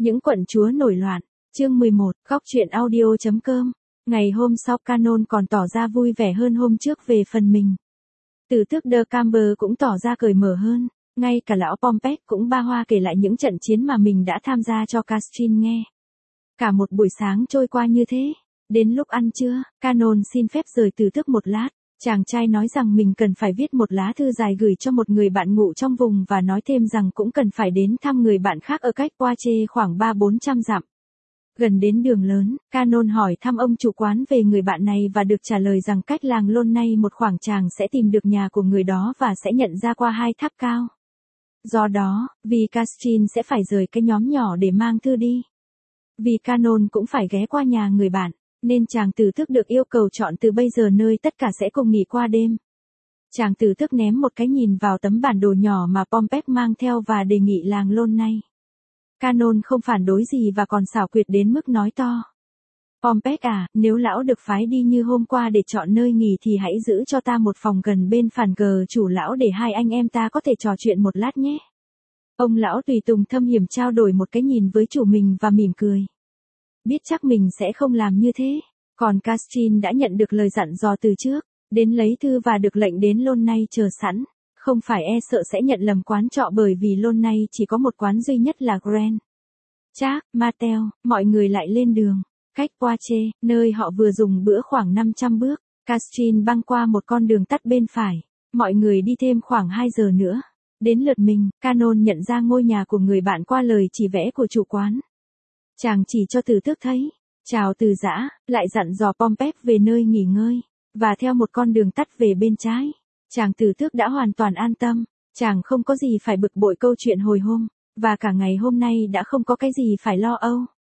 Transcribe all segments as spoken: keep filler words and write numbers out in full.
Những quận chúa nổi loạn, chương mười một, góc truyện audio.com. Ngày hôm sau Canon còn tỏ ra vui vẻ hơn hôm trước về phần mình. Tử tước De Camber cũng tỏ ra cởi mở hơn, ngay cả lão Pompey cũng ba hoa kể lại những trận chiến mà mình đã tham gia cho Catherine nghe. Cả một buổi sáng trôi qua như thế, đến lúc ăn trưa, Canon xin phép rời Tử tước một lát. Chàng trai nói rằng mình cần phải viết một lá thư dài gửi cho một người bạn ngụ trong vùng và nói thêm rằng cũng cần phải đến thăm người bạn khác ở cách Poitiers khoảng ba bốn trăm dặm. Gần đến đường lớn, Canon hỏi thăm ông chủ quán về người bạn này và được trả lời rằng cách làng Launay một khoảng chàng sẽ tìm được nhà của người đó và sẽ nhận ra qua hai tháp cao. Do đó, vì Catherine sẽ phải rời cái nhóm nhỏ để mang thư đi. Vì Canon cũng phải ghé qua nhà người bạn, nên chàng Tử tước được yêu cầu chọn từ bây giờ nơi tất cả sẽ cùng nghỉ qua đêm. Chàng Tử tước ném một cái nhìn vào tấm bản đồ nhỏ mà Pompey mang theo và đề nghị làng Launay. Canon không phản đối gì và còn xảo quyệt đến mức nói to. Pompey à, nếu lão được phái đi như hôm qua để chọn nơi nghỉ thì hãy giữ cho ta một phòng gần bên phản cờ chủ lão để hai anh em ta có thể trò chuyện một lát nhé. Ông lão tùy tùng thâm hiểm trao đổi một cái nhìn với chủ mình và mỉm cười. Biết chắc mình sẽ không làm như thế. Còn Catherine đã nhận được lời dặn dò từ trước, đến lấy thư và được lệnh đến Launay chờ sẵn. Không phải e sợ sẽ nhận lầm quán trọ bởi vì Launay chỉ có một quán duy nhất là Grand. Jack, Martel, mọi người lại lên đường. Cách Poitiers, nơi họ vừa dùng bữa khoảng năm trăm bước, Catherine băng qua một con đường tắt bên phải. Mọi người đi thêm khoảng hai giờ nữa. Đến lượt mình, Canon nhận ra ngôi nhà của người bạn qua lời chỉ vẽ của chủ quán. Chàng chỉ cho Tử tước thấy. Chào từ giã, lại dặn dò Pompey về nơi nghỉ ngơi, và theo một con đường tắt về bên trái. Chàng Tử tước đã hoàn toàn an tâm, chàng không có gì phải bực bội câu chuyện hồi hôm, và cả ngày hôm nay đã không có cái gì phải lo âu.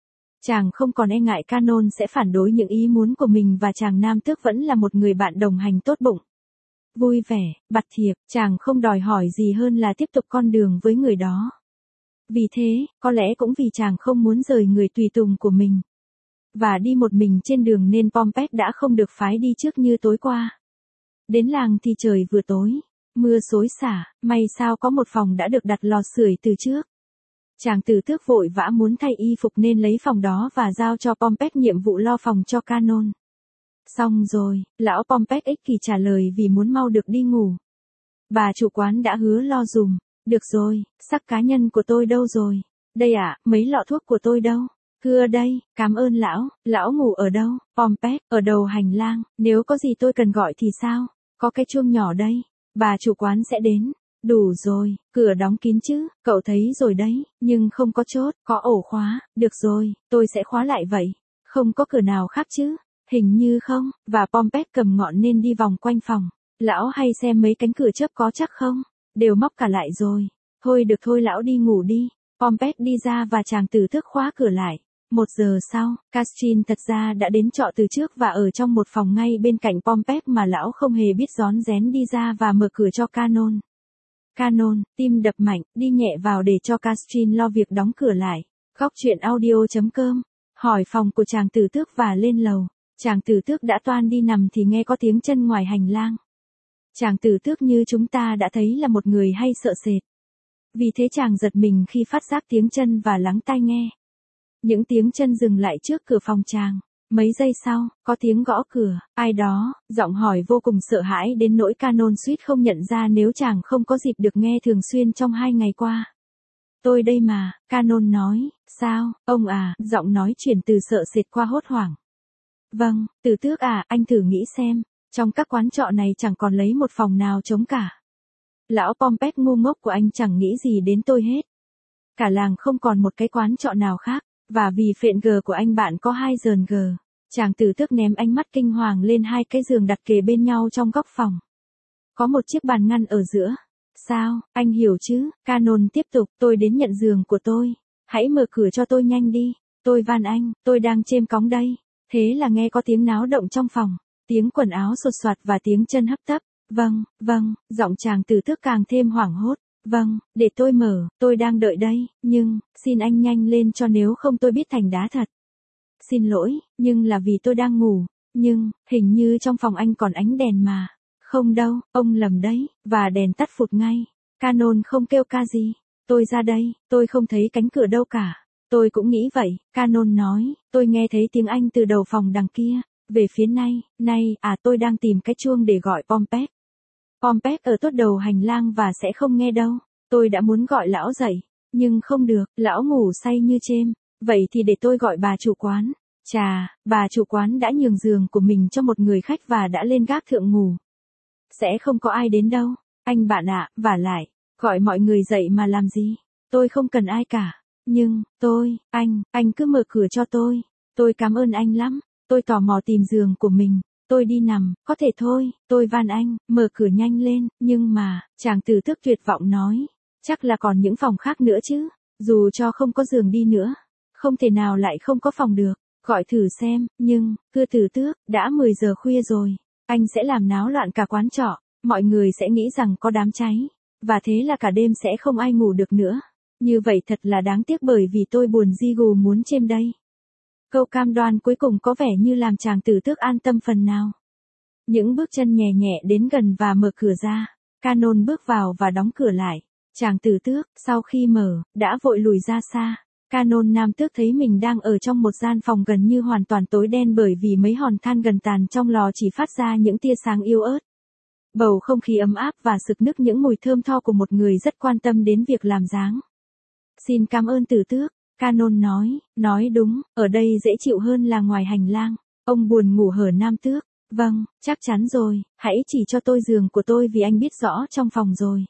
Chàng không còn e ngại Canon sẽ phản đối những ý muốn của mình và chàng Nam tước vẫn là một người bạn đồng hành tốt bụng. Vui vẻ, bặt thiệp, chàng không đòi hỏi gì hơn là tiếp tục con đường với người đó. Vì thế, có lẽ cũng vì chàng không muốn rời người tùy tùng của mình. Và đi một mình trên đường nên Pompey đã không được phái đi trước như tối qua. Đến làng thì trời vừa tối, mưa xối xả, may sao có một phòng đã được đặt lò sưởi từ trước. Chàng Tử tước vội vã muốn thay y phục nên lấy phòng đó và giao cho Pompey nhiệm vụ lo phòng cho Canon. Xong rồi, lão Pompey ích kỷ trả lời vì muốn mau được đi ngủ. Bà chủ quán đã hứa lo dùm. Được rồi, sắc cá nhân của tôi đâu rồi? Đây ạ, à, mấy lọ thuốc của tôi đâu? Thưa đây, cảm ơn lão, lão ngủ ở đâu? Pompey, ở đầu hành lang, nếu có gì tôi cần gọi thì sao? Có cái chuông nhỏ đây, bà chủ quán sẽ đến. Đủ rồi, cửa đóng kín chứ, cậu thấy rồi đấy, nhưng không có chốt, có ổ khóa, được rồi, tôi sẽ khóa lại vậy. Không có cửa nào khác chứ? Hình như không, và Pompey cầm ngọn nên đi vòng quanh phòng. Lão hay xem mấy cánh cửa chớp có chắc không? Đều móc cả lại rồi. Thôi được thôi lão đi ngủ đi. Pompey đi ra và chàng Tử tước khóa cửa lại. Một giờ sau, Catherine thật ra đã đến trọ từ trước và ở trong một phòng ngay bên cạnh Pompey mà lão không hề biết rón rén đi ra và mở cửa cho Canon. Canon, tim đập mạnh, đi nhẹ vào để cho Catherine lo việc đóng cửa lại. Góc truyện audio.com. Hỏi phòng của chàng Tử tước và lên lầu. Chàng Tử tước đã toan đi nằm thì nghe có tiếng chân ngoài hành lang. Chàng Tử tước như chúng ta đã thấy là một người hay sợ sệt. Vì thế chàng giật mình khi phát giác tiếng chân và lắng tai nghe. Những tiếng chân dừng lại trước cửa phòng chàng. Mấy giây sau, có tiếng gõ cửa, ai đó, giọng hỏi vô cùng sợ hãi đến nỗi Canon suýt không nhận ra nếu chàng không có dịp được nghe thường xuyên trong hai ngày qua. Tôi đây mà, Canon nói, sao, ông à, giọng nói chuyển từ sợ sệt qua hốt hoảng. Vâng, Tử tước à, anh thử nghĩ xem. Trong các quán trọ này chẳng còn lấy một phòng nào trống cả. Lão Pompey ngu ngốc của anh chẳng nghĩ gì đến tôi hết. Cả làng không còn một cái quán trọ nào khác, và vì phện gờ của anh bạn có hai giờn gờ. Chàng Tử tước ném ánh mắt kinh hoàng lên hai cái giường đặt kề bên nhau trong góc phòng. Có một chiếc bàn ngăn ở giữa. Sao, anh hiểu chứ? Canon tiếp tục, tôi đến nhận giường của tôi. Hãy mở cửa cho tôi nhanh đi. Tôi van anh, tôi đang chêm cóng đây. Thế là nghe có tiếng náo động trong phòng. Tiếng quần áo sột soạt và tiếng chân hấp tấp. Vâng, vâng, giọng chàng Tử tước càng thêm hoảng hốt. Vâng, để tôi mở, tôi đang đợi đây, nhưng, xin anh nhanh lên cho nếu không tôi biết thành đá thật. Xin lỗi, nhưng là vì tôi đang ngủ, nhưng, hình như trong phòng anh còn ánh đèn mà. Không đâu, ông lầm đấy, và đèn tắt phụt ngay. Canon không kêu ca gì. Tôi ra đây, tôi không thấy cánh cửa đâu cả. Tôi cũng nghĩ vậy, Canon nói, tôi nghe thấy tiếng Anh từ đầu phòng đằng kia, về phía nay, nay, à tôi đang tìm cái chuông để gọi Pompey. Pompey ở tốt đầu hành lang và sẽ không nghe đâu. Tôi đã muốn gọi lão dậy, nhưng không được, lão ngủ say như chêm. Vậy thì để tôi gọi bà chủ quán. Chà, bà chủ quán đã nhường giường của mình cho một người khách và đã lên gác thượng ngủ. Sẽ không có ai đến đâu. Anh bạn ạ, vả lại, gọi mọi người dậy mà làm gì? Tôi không cần ai cả. Nhưng, tôi, anh, anh cứ mở cửa cho tôi. Tôi cảm ơn anh lắm. Tôi tò mò tìm giường của mình. Tôi đi nằm, có thể thôi, tôi van anh, mở cửa nhanh lên, nhưng mà, chàng tử tước tuyệt vọng nói. Chắc là còn những phòng khác nữa chứ, dù cho không có giường đi nữa. Không thể nào lại không có phòng được, gọi thử xem, nhưng, thưa tử tước, đã mười giờ khuya rồi. Anh sẽ làm náo loạn cả quán trọ, mọi người sẽ nghĩ rằng có đám cháy. Và thế là cả đêm sẽ không ai ngủ được nữa. Như vậy thật là đáng tiếc bởi vì tôi buồn di gù muốn chêm đây. Câu cam đoan cuối cùng có vẻ như làm chàng tử tước an tâm phần nào. Những bước chân nhẹ nhẹ đến gần và mở cửa ra. Canon bước vào và đóng cửa lại. Chàng tử tước, sau khi mở, đã vội lùi ra xa. Canon nam tước thấy mình đang ở trong một gian phòng gần như hoàn toàn tối đen bởi vì mấy hòn than gần tàn trong lò chỉ phát ra những tia sáng yếu ớt. Bầu không khí ấm áp và sực nức những mùi thơm tho của một người rất quan tâm đến việc làm dáng. Xin cảm ơn tử tước, Canon nói, nói đúng, ở đây dễ chịu hơn là ngoài hành lang. Ông buồn ngủ hở nam tước, vâng, chắc chắn rồi, hãy chỉ cho tôi giường của tôi vì anh biết rõ trong phòng rồi.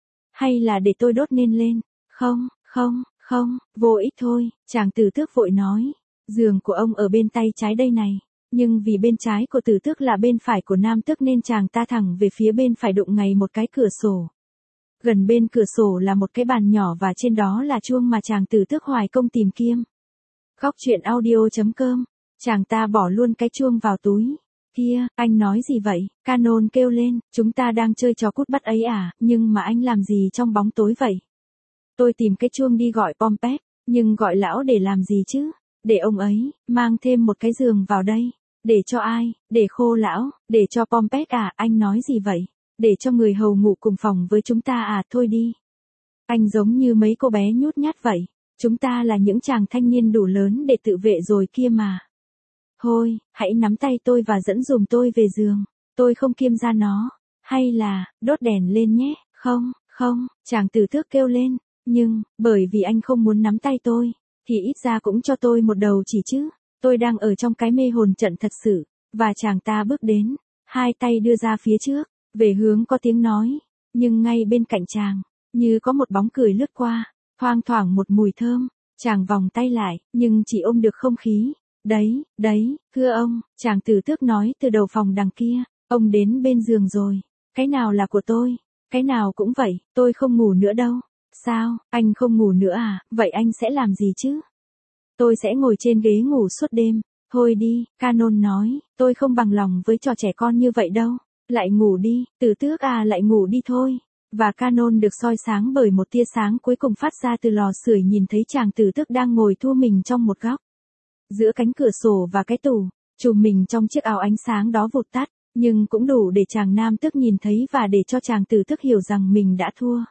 Hay là để tôi đốt nên lên, không, không, không, vô ích thôi, chàng tử tước vội nói, giường của ông ở bên tay trái đây này. Nhưng vì bên trái của tử tước là bên phải của nam tước nên chàng ta thẳng về phía bên phải đụng ngay một cái cửa sổ. Gần bên cửa sổ là một cái bàn nhỏ và trên đó là chuông mà chàng tử tước hoài công tìm kiếm. Góc truyện audio chấm com, chàng ta bỏ luôn cái chuông vào túi. Kia, anh nói gì vậy? Canon kêu lên, chúng ta đang chơi trò cút bắt ấy à, nhưng mà anh làm gì trong bóng tối vậy? Tôi tìm cái chuông đi gọi Pompey, nhưng gọi lão để làm gì chứ? Để ông ấy, mang thêm một cái giường vào đây. Để cho ai? Để khô lão, để cho Pompey à, anh nói gì vậy? Để cho người hầu ngủ cùng phòng với chúng ta à, thôi đi. Anh giống như mấy cô bé nhút nhát vậy. Chúng ta là những chàng thanh niên đủ lớn để tự vệ rồi kia mà. Thôi, hãy nắm tay tôi và dẫn dùm tôi về giường. Tôi không kiêm ra nó. Hay là, đốt đèn lên nhé. Không, không, chàng tử tước kêu lên. Nhưng, bởi vì anh không muốn nắm tay tôi, thì ít ra cũng cho tôi một đầu chỉ chứ. Tôi đang ở trong cái mê hồn trận thật sự. Và chàng ta bước đến, hai tay đưa ra phía trước, về hướng có tiếng nói. Nhưng ngay bên cạnh chàng, như có một bóng cười lướt qua, thoang thoảng một mùi thơm. Chàng vòng tay lại, nhưng chỉ ôm được không khí. Đấy, đấy, thưa ông, chàng tử tước nói từ đầu phòng đằng kia, ông đến bên giường rồi. Cái nào là của tôi? Cái nào cũng vậy, tôi không ngủ nữa đâu. Sao, anh không ngủ nữa à, vậy anh sẽ làm gì chứ? Tôi sẽ ngồi trên ghế ngủ suốt đêm. Thôi đi, Canon nói, tôi không bằng lòng với trò trẻ con như vậy đâu. Lại ngủ đi, tử tước à, lại ngủ đi thôi. Và Canon được soi sáng bởi một tia sáng cuối cùng phát ra từ lò sưởi nhìn thấy chàng tử tước đang ngồi thu mình trong một góc. Giữa cánh cửa sổ và cái tủ, chùm mình trong chiếc áo ánh sáng đó vụt tắt, nhưng cũng đủ để chàng nam tước nhìn thấy và để cho chàng tử tước hiểu rằng mình đã thua.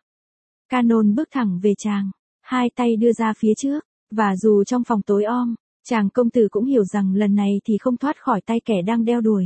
Canon bước thẳng về chàng, hai tay đưa ra phía trước, và dù trong phòng tối om, chàng công tử cũng hiểu rằng lần này thì không thoát khỏi tay kẻ đang đeo đuổi.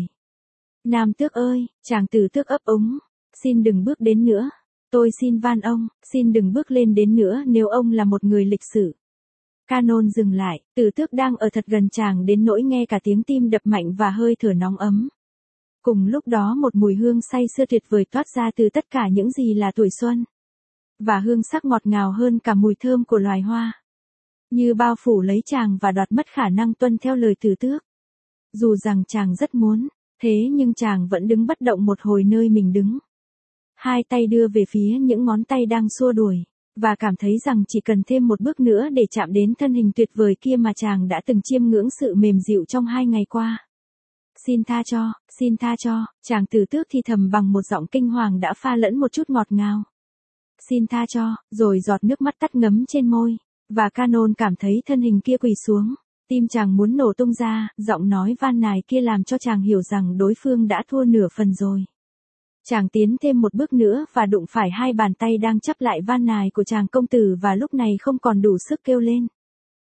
Nam tước ơi, chàng tử tước ấp úng, xin đừng bước đến nữa. Tôi xin van ông, xin đừng bước lên đến nữa nếu ông là một người lịch sự. Canon dừng lại, tử tước đang ở thật gần chàng đến nỗi nghe cả tiếng tim đập mạnh và hơi thở nóng ấm. Cùng lúc đó một mùi hương say sưa tuyệt vời toát ra từ tất cả những gì là tuổi xuân. Và hương sắc ngọt ngào hơn cả mùi thơm của loài hoa. Như bao phủ lấy chàng và đoạt mất khả năng tuân theo lời tử tước. Dù rằng chàng rất muốn, thế nhưng chàng vẫn đứng bất động một hồi nơi mình đứng. Hai tay đưa về phía những ngón tay đang xua đuổi, và cảm thấy rằng chỉ cần thêm một bước nữa để chạm đến thân hình tuyệt vời kia mà chàng đã từng chiêm ngưỡng sự mềm dịu trong hai ngày qua. Xin tha cho, xin tha cho, chàng tử tước thì thầm bằng một giọng kinh hoàng đã pha lẫn một chút ngọt ngào. Xin tha cho, rồi giọt nước mắt tắt ngấm trên môi, và Canon cảm thấy thân hình kia quỳ xuống, tim chàng muốn nổ tung ra, giọng nói van nài kia làm cho chàng hiểu rằng đối phương đã thua nửa phần rồi. Chàng tiến thêm một bước nữa và đụng phải hai bàn tay đang chắp lại van nài của chàng công tử và lúc này không còn đủ sức kêu lên.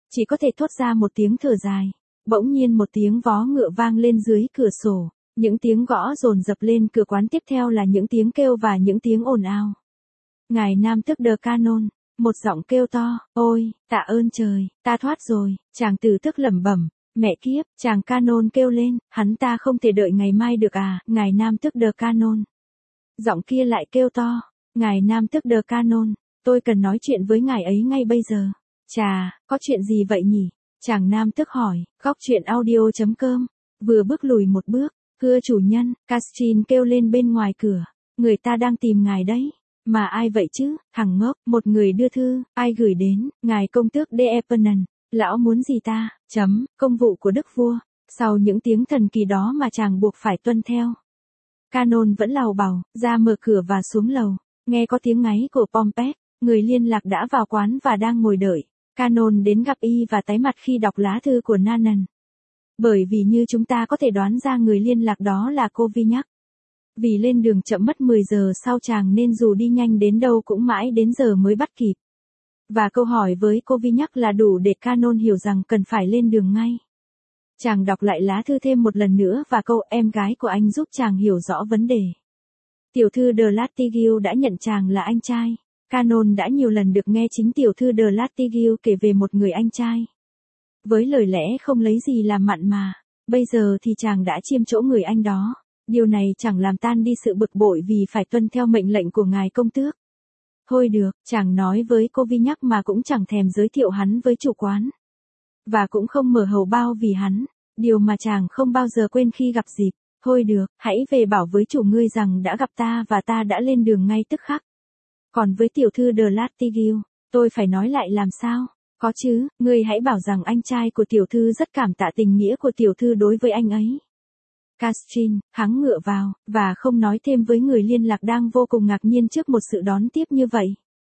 chỉ có thể thốt ra một tiếng thở dài. Bỗng nhiên một tiếng vó ngựa vang lên dưới cửa sổ, những tiếng gõ dồn dập lên cửa quán, tiếp theo là những tiếng kêu và những tiếng ồn ào. Ngài Nam Tước The Canon, một giọng kêu to, ôi, tạ ơn trời, ta thoát rồi, chàng tử tước lẩm bẩm, mẹ kiếp, chàng Canon kêu lên, hắn ta không thể đợi ngày mai được à, ngài Nam Tước The Canon. Giọng kia lại kêu to, ngài Nam Tước The Canon, tôi cần nói chuyện với ngài ấy ngay bây giờ. Chà, có chuyện gì vậy nhỉ? Chàng Nam Tước hỏi, góc chuyện audio chấm com, vừa bước lùi một bước, thưa chủ nhân, Catherine kêu lên bên ngoài cửa, người ta đang tìm ngài đấy. Mà ai vậy chứ, thằng ngốc, một người đưa thư, ai gửi đến, ngài công tước De Epernay, lão muốn gì ta, chấm, công vụ của đức vua, sau những tiếng thần kỳ đó mà chàng buộc phải tuân theo. Canon vẫn làu bàu, ra mở cửa và xuống lầu, nghe có tiếng ngáy của Pompey, người liên lạc đã vào quán và đang ngồi đợi. Canon đến gặp y và tái mặt khi đọc lá thư của Nanan. Bởi vì như chúng ta có thể đoán ra người liên lạc đó là cô Vi nhắc. Vì lên đường chậm mất mười giờ sau chàng nên dù đi nhanh đến đâu cũng mãi đến giờ mới bắt kịp. Và câu hỏi với cô Vi nhắc là đủ để Canon hiểu rằng cần phải lên đường ngay. Chàng đọc lại lá thư thêm một lần nữa và câu em gái của anh giúp chàng hiểu rõ vấn đề. Tiểu thư de Latiguil đã nhận chàng là anh trai. Canon đã nhiều lần được nghe chính tiểu thư de Latiguil kể về một người anh trai. Với lời lẽ không lấy gì làm mặn mà, bây giờ thì chàng đã chiêm chỗ người anh đó. Điều này chẳng làm tan đi sự bực bội vì phải tuân theo mệnh lệnh của ngài công tước. Thôi được, chàng nói với cô Vi nhắc mà cũng chẳng thèm giới thiệu hắn với chủ quán. Và cũng không mở hầu bao vì hắn, điều mà chàng không bao giờ quên khi gặp dịp. Thôi được, hãy về bảo với chủ ngươi rằng đã gặp ta và ta đã lên đường ngay tức khắc. Còn với tiểu thư de Latiguil, tôi phải nói lại làm sao? Có chứ, ngươi hãy bảo rằng anh trai của tiểu thư rất cảm tạ tình nghĩa của tiểu thư đối với anh ấy. Catherine, hắng ngựa vào, và không nói thêm với người liên lạc đang vô cùng ngạc nhiên trước một sự đón tiếp như vậy.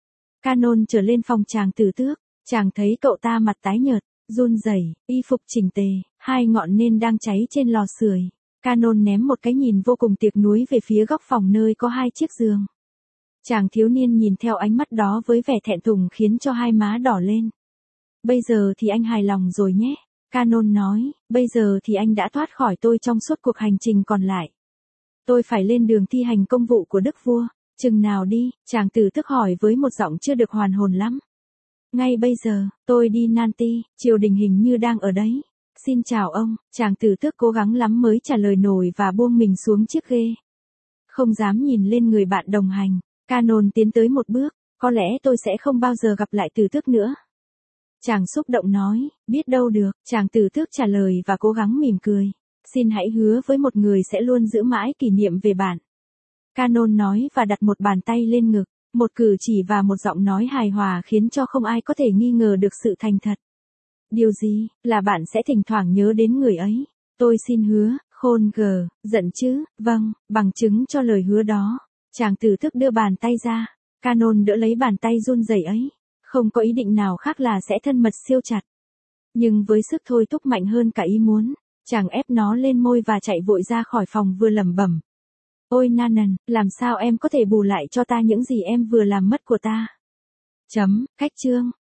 Canon trở lên phòng chàng tử tước, chàng thấy cậu ta mặt tái nhợt, run rẩy, y phục chỉnh tề, hai ngọn nến đang cháy trên lò sưởi. Canon ném một cái nhìn vô cùng tiếc nuối về phía góc phòng nơi có hai chiếc giường. Chàng thiếu niên nhìn theo ánh mắt đó với vẻ thẹn thùng khiến cho hai má đỏ lên. Bây giờ thì anh hài lòng rồi nhé. Canon nói, bây giờ thì anh đã thoát khỏi tôi trong suốt cuộc hành trình còn lại. Tôi phải lên đường thi hành công vụ của đức vua. Chừng nào đi, chàng tử tước hỏi với một giọng chưa được hoàn hồn lắm. Ngay bây giờ, tôi đi Nanty, triều đình hình như đang ở đấy. Xin chào ông, chàng tử tước cố gắng lắm mới trả lời nổi và buông mình xuống chiếc ghê. Không dám nhìn lên người bạn đồng hành, Canon tiến tới một bước, có lẽ tôi sẽ không bao giờ gặp lại tử tước nữa. Chàng xúc động nói, biết đâu được, chàng tử tước trả lời và cố gắng mỉm cười. Xin hãy hứa với một người sẽ luôn giữ mãi kỷ niệm về bạn. Canon nói và đặt một bàn tay lên ngực, một cử chỉ và một giọng nói hài hòa khiến cho không ai có thể nghi ngờ được sự thành thật. Điều gì, là bạn sẽ thỉnh thoảng nhớ đến người ấy. Tôi xin hứa, khôn gờ, giận chứ, vâng, bằng chứng cho lời hứa đó. Chàng tử tước đưa bàn tay ra, Canon đỡ lấy bàn tay run rẩy ấy. Không có ý định nào khác là sẽ thân mật siêu chặt. Nhưng với sức thôi thúc mạnh hơn cả ý muốn, chàng ép nó lên môi và chạy vội ra khỏi phòng vừa lẩm bẩm. Ôi Nanan, làm sao em có thể bù lại cho ta những gì em vừa làm mất của ta? Chấm, cách chương.